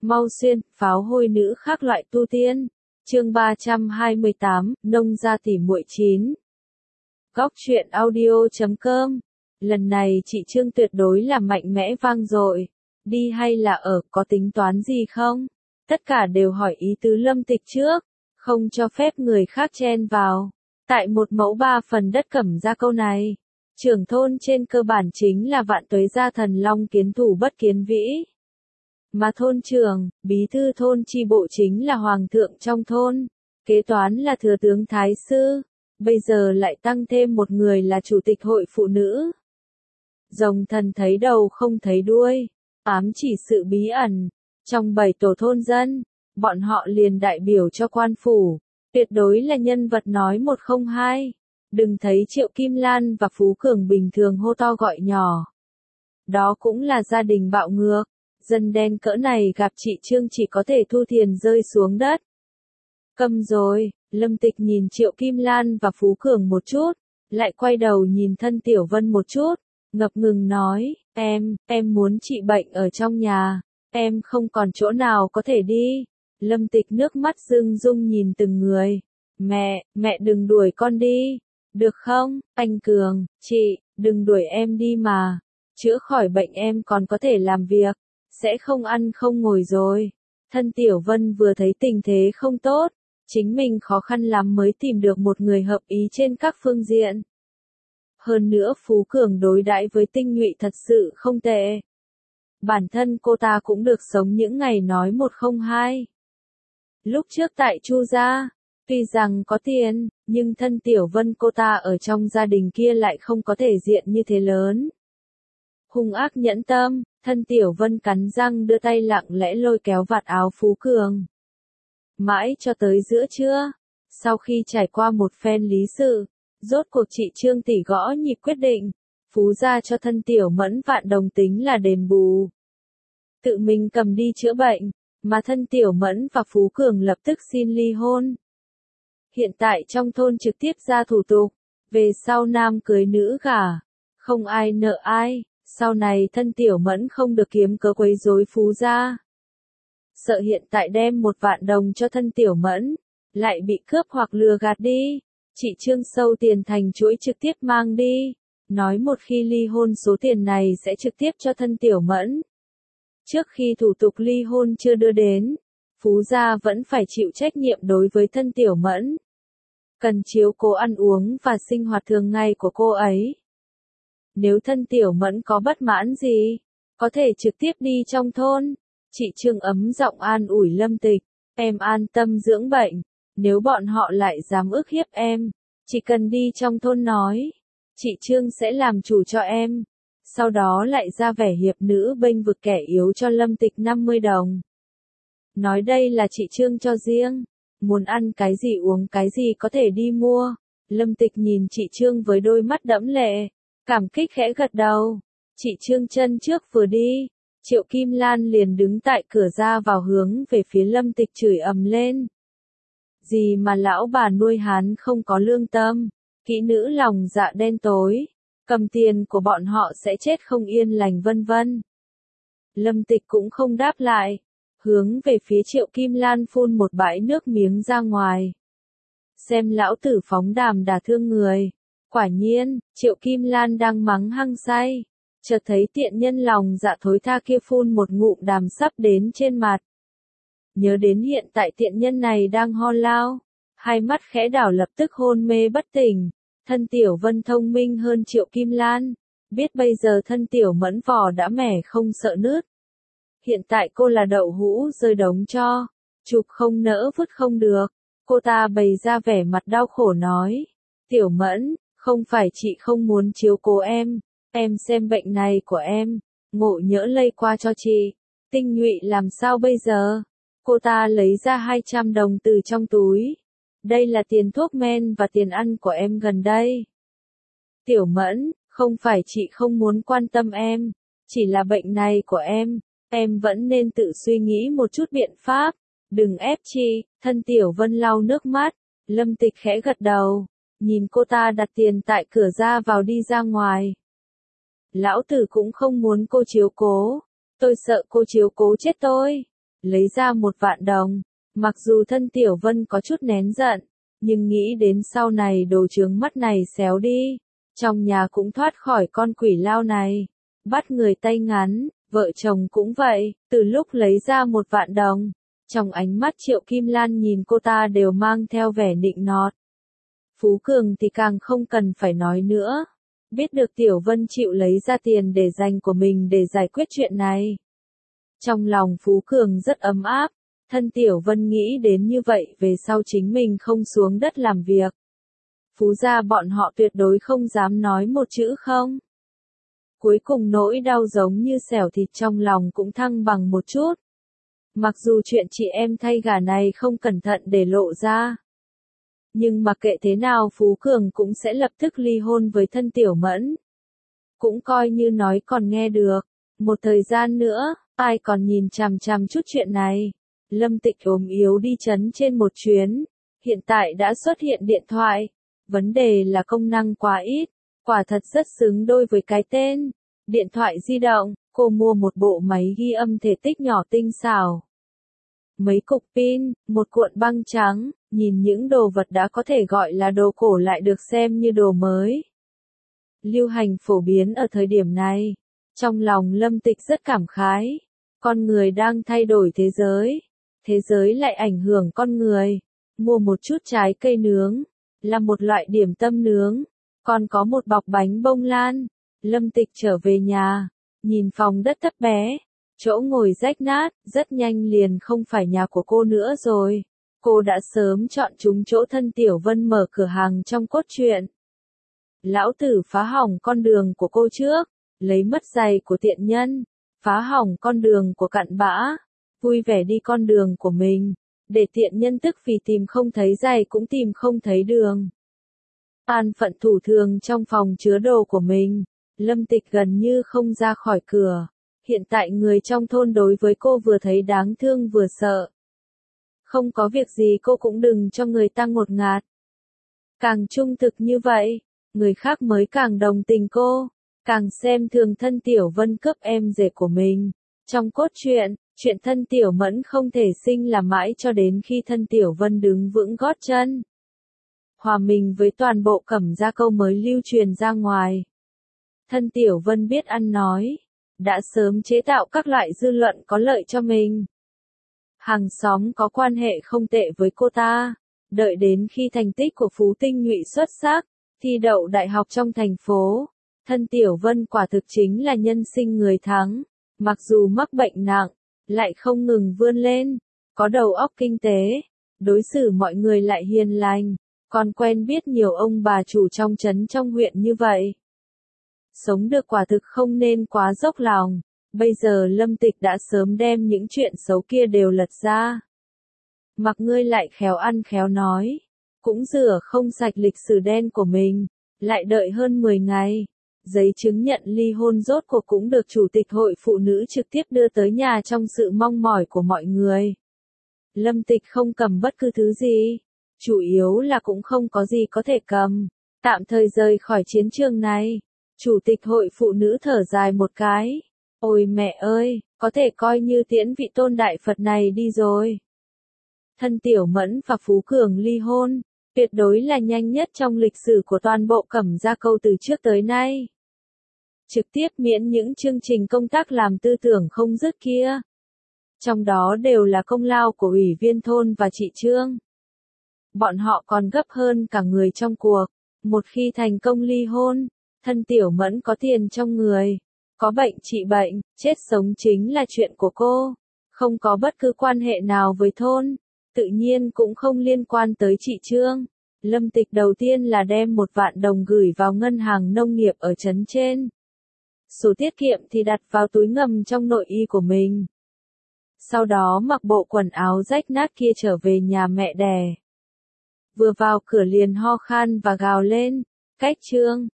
Mau xuyên, pháo hôi nữ khác loại tu tiên. Chương 328, nông gia tỉ muội 9. Góc truyện audio.com. Lần này chị Trương tuyệt đối là mạnh mẽ vang dội. Đi hay là ở, có tính toán gì không? Tất cả đều hỏi ý tứ Lâm Tịch trước, không cho phép người khác chen vào. Tại 1 mẫu 3 phần đất Cẩm Gia câu này, trưởng thôn trên cơ bản chính là Vạn Tuế gia thần long kiến thủ bất kiến vĩ. Mà thôn trưởng, bí thư thôn chi bộ chính là hoàng thượng trong thôn, kế toán là thừa tướng thái sư, bây giờ lại tăng thêm một người là chủ tịch hội phụ nữ. Rồng thần thấy đầu không thấy đuôi, ám chỉ sự bí ẩn. Trong 7 tổ thôn dân, bọn họ liền đại biểu cho quan phủ, tuyệt đối là nhân vật nói 102. Đừng thấy Triệu Kim Lan và Phú Cường bình thường hô to gọi nhỏ. Đó cũng là gia đình bạo ngược. Dân đen cỡ này gặp chị Trương chỉ có thể thu tiền rơi xuống đất. Câm rồi, Lâm Tịch nhìn Triệu Kim Lan và Phú Cường một chút, lại quay đầu nhìn Thân Tiểu Vân một chút, ngập ngừng nói, em muốn trị bệnh ở trong nhà, em không còn chỗ nào có thể đi. Lâm Tịch nước mắt rưng rưng nhìn từng người. Mẹ đừng đuổi con đi, được không, anh Cường, chị, đừng đuổi em đi mà, chữa khỏi bệnh em còn có thể làm việc. Sẽ không ăn không ngồi rồi. Thân Tiểu Vân vừa thấy tình thế không tốt, chính mình khó khăn lắm mới tìm được một người hợp ý trên các phương diện. Hơn nữa Phú Cường đối đãi với Tinh Nhụy thật sự không tệ. Bản thân cô ta cũng được sống những ngày nói 102. Lúc trước tại Chu gia, tuy rằng có tiền, nhưng Thân Tiểu Vân cô ta ở trong gia đình kia lại không có thể diện như thế lớn. Hung ác nhẫn tâm, Thân Tiểu Vân cắn răng đưa tay lặng lẽ lôi kéo vạt áo Phú Cường. Mãi cho tới giữa trưa, sau khi trải qua một phen lý sự, rốt cuộc chị Trương tỷ gõ nhịp quyết định, Phú gia cho Thân Tiểu Mẫn vạn đồng tính là đền bù. Tự mình cầm đi chữa bệnh, mà Thân Tiểu Mẫn và Phú Cường lập tức xin ly hôn. Hiện tại trong thôn trực tiếp ra thủ tục, về sau nam cưới nữ gả, không ai nợ ai. Sau này Thân Tiểu Mẫn không được kiếm cớ quấy rối Phú gia. Sợ hiện tại đem 1 vạn đồng cho Thân Tiểu Mẫn, lại bị cướp hoặc lừa gạt đi. Chị Trương sâu tiền thành chuỗi trực tiếp mang đi. Nói một khi ly hôn số tiền này sẽ trực tiếp cho Thân Tiểu Mẫn. Trước khi thủ tục ly hôn chưa đưa đến, Phú gia vẫn phải chịu trách nhiệm đối với Thân Tiểu Mẫn. Cần chiếu cố ăn uống và sinh hoạt thường ngày của cô ấy. Nếu Thân Tiểu Mẫn có bất mãn gì, có thể trực tiếp đi trong thôn. Chị Trương ấm giọng an ủi Lâm Tịch, em an tâm dưỡng bệnh, nếu bọn họ lại dám ức hiếp em, chỉ cần đi trong thôn nói, chị Trương sẽ làm chủ cho em. Sau đó lại ra vẻ hiệp nữ bênh vực kẻ yếu cho Lâm Tịch 50 đồng. Nói đây là chị Trương cho riêng, muốn ăn cái gì uống cái gì có thể đi mua. Lâm Tịch nhìn chị Trương với đôi mắt đẫm lệ. Cảm kích khẽ gật đầu. Chị Trương chân trước vừa đi, Triệu Kim Lan liền đứng tại cửa ra vào hướng về phía Lâm Tịch chửi ầm lên. Gì mà lão bà nuôi hắn không có lương tâm, kỹ nữ lòng dạ đen tối, cầm tiền của bọn họ sẽ chết không yên lành vân vân. Lâm Tịch cũng không đáp lại, hướng về phía Triệu Kim Lan phun một bãi nước miếng ra ngoài. Xem lão tử phóng đàm đả thương người. Quả nhiên, Triệu Kim Lan đang mắng hăng say, chợt thấy tiện nhân lòng dạ thối tha kia phun một ngụm đàm sắp đến trên mặt. Nhớ đến hiện tại tiện nhân này đang ho lao, hai mắt khẽ đảo lập tức hôn mê bất tỉnh. Thân Tiểu Vân thông minh hơn Triệu Kim Lan, biết bây giờ Thân Tiểu Mẫn vỏ đã mẻ không sợ nứt. Hiện tại cô là đậu hũ rơi đống cho, chụp không nỡ vứt không được. Cô ta bày ra vẻ mặt đau khổ nói, Tiểu Mẫn, không phải chị không muốn chiếu cố em xem bệnh này của em, ngộ nhỡ lây qua cho chị. Tinh Nhụy làm sao bây giờ? Cô ta lấy ra 200 đồng từ trong túi. Đây là tiền thuốc men và tiền ăn của em gần đây. Tiểu Mẫn, không phải chị không muốn quan tâm em, chỉ là bệnh này của em vẫn nên tự suy nghĩ một chút biện pháp, đừng ép chị. Thân Tiểu Vân lau nước mắt, Lâm Tịch khẽ gật đầu. Nhìn cô ta đặt tiền tại cửa ra vào đi ra ngoài. Lão tử cũng không muốn cô chiếu cố, tôi sợ cô chiếu cố chết tôi. lấy ra 1.000.000 đồng. Mặc dù thân Tiểu Vân có chút nén giận, nhưng nghĩ đến sau này đồ chướng mắt này xéo đi, trong nhà cũng thoát khỏi con quỷ lao này. Bắt người tay ngắn, vợ chồng cũng vậy, từ lúc lấy ra 1.000.000 đồng, trong ánh mắt Triệu Kim Lan nhìn cô ta đều mang theo vẻ nịnh nọt. Phú Cường thì càng không cần phải nói nữa. Biết được Tiểu Vân chịu lấy ra tiền để dành của mình để giải quyết chuyện này. Trong lòng Phú Cường rất ấm áp, thân Tiểu Vân nghĩ đến như vậy về sau chính mình không xuống đất làm việc. Phú gia bọn họ tuyệt đối không dám nói một chữ không. Cuối cùng nỗi đau giống như xẻo thịt trong lòng cũng thăng bằng một chút. Mặc dù chuyện chị em thay gà này không cẩn thận để lộ ra. Nhưng mà kệ thế nào Phú Cường cũng sẽ lập tức ly hôn với thân Tiểu Mẫn. Cũng coi như nói còn nghe được. Một thời gian nữa, ai còn nhìn chằm chằm chút chuyện này. Lâm Tịch ốm yếu đi trấn trên một chuyến. Hiện tại đã xuất hiện điện thoại. Vấn đề là công năng quá ít. Quả thật rất xứng đôi với cái tên. Điện thoại di động, cô mua một bộ máy ghi âm thể tích nhỏ tinh xảo. Mấy cục pin, một cuộn băng trắng, nhìn những đồ vật đã có thể gọi là đồ cổ lại được xem như đồ mới. Lưu hành phổ biến ở thời điểm này. Trong lòng Lâm Tịch rất cảm khái. Con người đang thay đổi thế giới lại ảnh hưởng con người. Mua một chút trái cây nướng, là một loại điểm tâm nướng, còn có một bọc bánh bông lan. Lâm Tịch trở về nhà, nhìn phòng đất thấp bé, chỗ ngồi rách nát, rất nhanh liền không phải nhà của cô nữa rồi. Cô đã sớm chọn chúng chỗ thân Tiểu Vân mở cửa hàng trong cốt truyện. Lão tử phá hỏng con đường của cô trước, lấy mất giày của tiện nhân, phá hỏng con đường của cặn bã, vui vẻ đi con đường của mình, để tiện nhân tức vì tìm không thấy giày cũng tìm không thấy đường. An phận thủ thường trong phòng chứa đồ của mình, Lâm Tịch gần như không ra khỏi cửa. Hiện tại người trong thôn đối với cô vừa thấy đáng thương vừa sợ. Không có việc gì cô cũng đừng cho người ta ngột ngạt. Càng trung thực như vậy, người khác mới càng đồng tình cô, càng xem thường thân Tiểu Vân cướp em rể của mình. Trong cốt truyện, chuyện thân Tiểu Mẫn không thể sinh là mãi cho đến khi thân Tiểu Vân đứng vững gót chân. Hòa mình với toàn bộ Cẩm Gia câu mới lưu truyền ra ngoài. Thân Tiểu Vân biết ăn nói, đã sớm chế tạo các loại dư luận có lợi cho mình. Hàng xóm có quan hệ không tệ với cô ta, đợi đến khi thành tích của Phú Tinh Nhụy xuất sắc, thi đậu đại học trong thành phố, thân Tiểu Vân quả thực chính là nhân sinh người thắng, mặc dù mắc bệnh nặng, lại không ngừng vươn lên, có đầu óc kinh tế, đối xử mọi người lại hiền lành, còn quen biết nhiều ông bà chủ trong trấn trong huyện như vậy. Sống được quả thực không nên quá dốc lòng. Bây giờ Lâm Tịch đã sớm đem những chuyện xấu kia đều lật ra. Mặc ngươi lại khéo ăn khéo nói, cũng rửa không sạch lịch sử đen của mình, lại đợi hơn 10 ngày. Giấy chứng nhận ly hôn rốt cuộc cũng được Chủ tịch Hội Phụ Nữ trực tiếp đưa tới nhà trong sự mong mỏi của mọi người. Lâm Tịch không cầm bất cứ thứ gì, chủ yếu là cũng không có gì có thể cầm, tạm thời rời khỏi chiến trường này. Chủ tịch Hội Phụ Nữ thở dài một cái. Ôi mẹ ơi, có thể coi như tiễn vị tôn đại Phật này đi rồi. Thân Tiểu Mẫn và Phú Cường ly hôn, tuyệt đối là nhanh nhất trong lịch sử của toàn bộ Cẩm Gia câu từ trước tới nay. Trực tiếp miễn những chương trình công tác làm tư tưởng không dứt kia. Trong đó đều là công lao của ủy viên thôn và chị Trương. Bọn họ còn gấp hơn cả người trong cuộc. Một khi thành công ly hôn, thân Tiểu Mẫn có tiền trong người, có bệnh trị bệnh, chết sống chính là chuyện của cô. Không có bất cứ quan hệ nào với thôn, tự nhiên cũng không liên quan tới chị Trương. Lâm Tịch đầu tiên là đem 1.000.000 đồng gửi vào ngân hàng nông nghiệp ở trấn trên. Số tiết kiệm thì đặt vào túi ngầm trong nội y của mình. Sau đó mặc bộ quần áo rách nát kia trở về nhà mẹ đẻ. Vừa vào cửa liền ho khan và gào lên, cách Trương,